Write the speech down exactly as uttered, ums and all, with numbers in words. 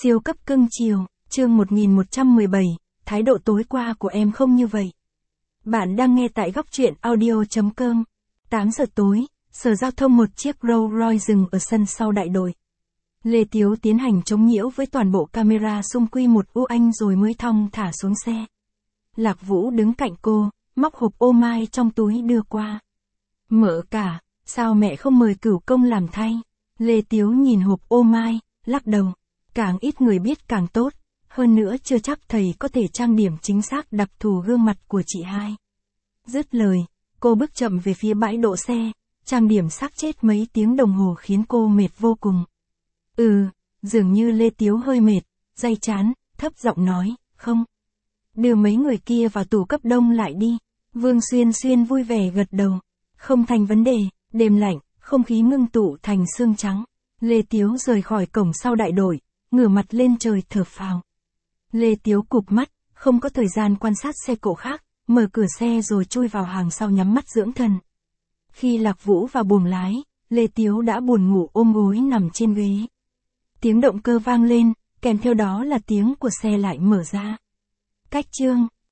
Siêu cấp cưng chiều, chương một nghìn một trăm mười bảy, thái độ tối qua của em không như vậy. Bạn đang nghe tại góc truyện audio chấm com. tám giờ tối, Sở Giao thông một chiếc Rolls Royce dừng ở sân sau đại đội. Lê Tiếu tiến hành chống nhiễu với toàn bộ camera xung quy một u anh rồi mới thong thả xuống xe. Lạc Vũ đứng cạnh cô, móc hộp ô mai trong túi đưa qua. Mợ cả, sao mẹ không mời cửu công làm thay? Lê Tiếu nhìn hộp ô mai, lắc đầu. Càng ít người biết càng tốt, hơn nữa chưa chắc thầy có thể trang điểm chính xác đặc thù gương mặt của chị hai. Dứt lời, cô bước chậm về phía bãi đỗ xe, trang điểm xác chết mấy tiếng đồng hồ khiến cô mệt vô cùng. Ừ, dường như Lê Tiếu hơi mệt, day chán, thấp giọng nói, không. Đưa mấy người kia vào tủ cấp đông lại đi. Vương Xuyên Xuyên vui vẻ gật đầu. Không thành vấn đề, đêm lạnh, không khí ngưng tụ thành sương trắng. Lê Tiếu rời khỏi cổng sau đại đội, ngửa mặt lên trời thở phào. Lê Tiếu cụp mắt, không có thời gian quan sát xe cộ khác, mở cửa xe rồi chui vào hàng sau nhắm mắt dưỡng thần. Khi Lạc Vũ vào buồng lái, Lê Tiếu đã buồn ngủ ôm gối nằm trên ghế. Tiếng động cơ vang lên, kèm theo đó là tiếng của xe lại mở ra. Cách chương